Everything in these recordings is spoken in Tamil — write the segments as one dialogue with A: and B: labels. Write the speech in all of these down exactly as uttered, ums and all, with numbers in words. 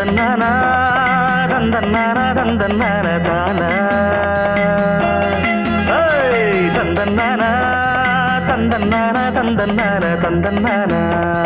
A: தந்தன்னானா தந்தன்னானா தந்தன்னானா தானா ஏய் தந்தன்னானா தந்தன்னானா தந்தன்னானா தந்தன்னானா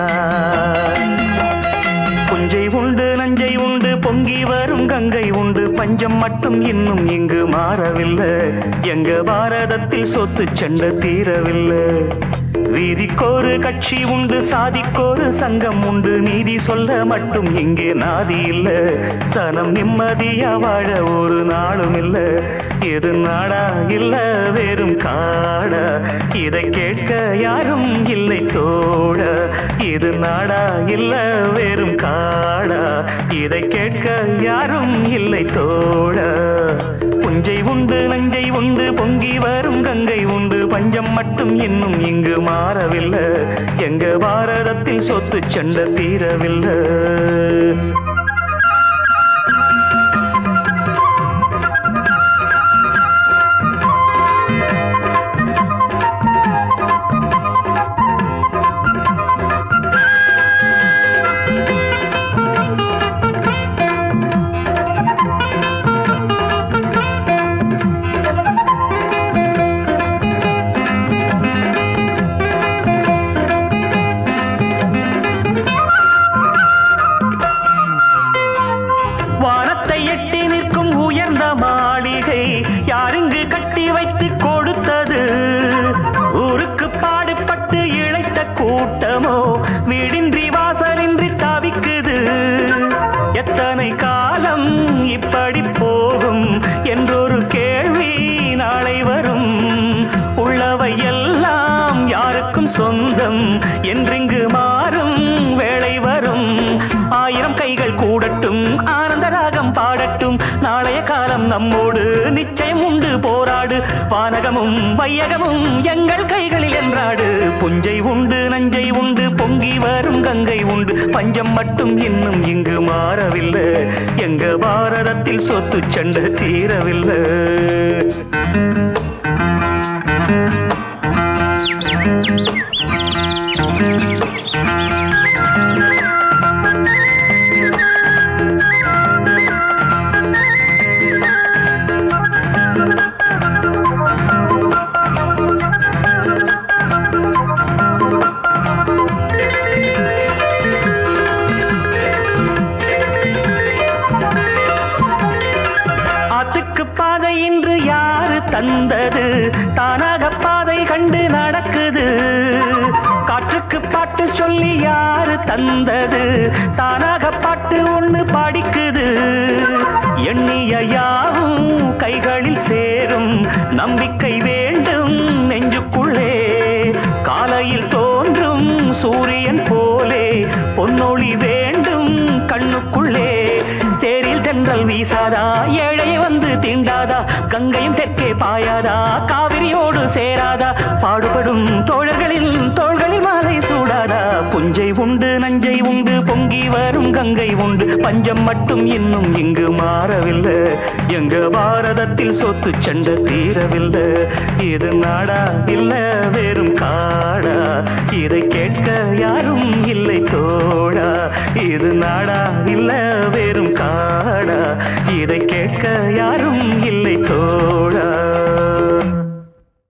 A: புஞ்சை உண்டு நஞ்சை உண்டு பொங்கி வரும் கங்கை உண்டு பஞ்சம் மட்டும் இன்னும் இங்கு மாறவில்லை எங்க பாரதத்தில் சொத்து சண்டை தீரவில்லை வீதிக்கோரு கட்சி உண்டு சாதிக்கோரு சங்கம் உண்டு நீதி சொல்ல மட்டும் இங்கே நாதி இல்ல சனம் நிம்மதியா வாழ ஒரு நாளும் இல்ல எது நாடா இல்ல வெறும் காடா இதை கேட்க யாரும் இல்லை தோட இது நாடா இல்ல வெறும் காடா இதை கேட்க யாரும் இல்லை தோட புஞ்சை உண்டு நஞ்சை உண்டு பொங்கி வரும் கங்கை உண்டு பஞ்சம் மட்டும் இன்னும் இங்கு மாறவில்லை எங்க பாரதத்தில் சொத்து சண்டை தீரவில்லை யாருங்கு கட்டி வைத்து கொடுத்தது ஊருக்கு பாடுபட்டு இழைத்த கூட்டமோ வீடின்றி வாசலின்றி தவிக்குது எத்தனை காலம் இப்படி போகும் என்றொரு கேள்வி நாளை வரும் உள்ளவை எல்லாம் யாருக்கும் சொந்தம் என்றிங்கு மாறும் வேளை வரும் ஆயிரம் கைகள் கூடட்டும் ஆனந்த ராகம் பாடட்டும் நாளைய காலம் நம்மோடு நிச்சயம் உண்டு போராடு வானகமும் வையகமும் எங்கள் கைகளில் என்றாடு புஞ்சை உண்டு நஞ்சை உண்டு பொங்கி வரும் கங்கை உண்டு பஞ்சம் மட்டும் இன்னும் இங்கு மாறவில்லை எங்க பாரதத்தில் சொத்து சண்டை தீரவில்லை பாதை இன்று யாரு தந்தது தானாக பாதை கண்டு நடக்குது காற்றுக்கு பாட்டு சொல்லி யாரு தந்தது தானாக பாட்டு ஒண்ணு படிக்குது எண்ணிய யாவும் கைகளில் சேரும் நம்பிக்கை வேண்டும் நெஞ்சுக்குள்ளே காலையில் தோன்றும் சூரியன் போலே பொன்னொளி வேண்டும் கண்ணுக்குள்ளே சேரில் தென்றல் வீசாதா ஏழை வந்து தீண்டாதா கங்கையும் தெற்கே பாயாதா காவிரியோடு சேராதா பாடுபடும் தோழர்களின் தோள்களில் மாலை சூடாதா புஞ்சை உண்டு நஞ்சை உண்டு பொங்கி வரும் கங்கை உண்டு பஞ்சம் மட்டும் இன்னும் இங்கு மாறவில்லை எங்க பாரதத்தில் சொத்து சண்டை தீரவில்லை இது நாடா இல்ல வெறும் காடா இதை கேட்க யாரும் இல்லை தோடா இது நாடா இல்ல வெறும் காடா இதை கேட்க யாரும்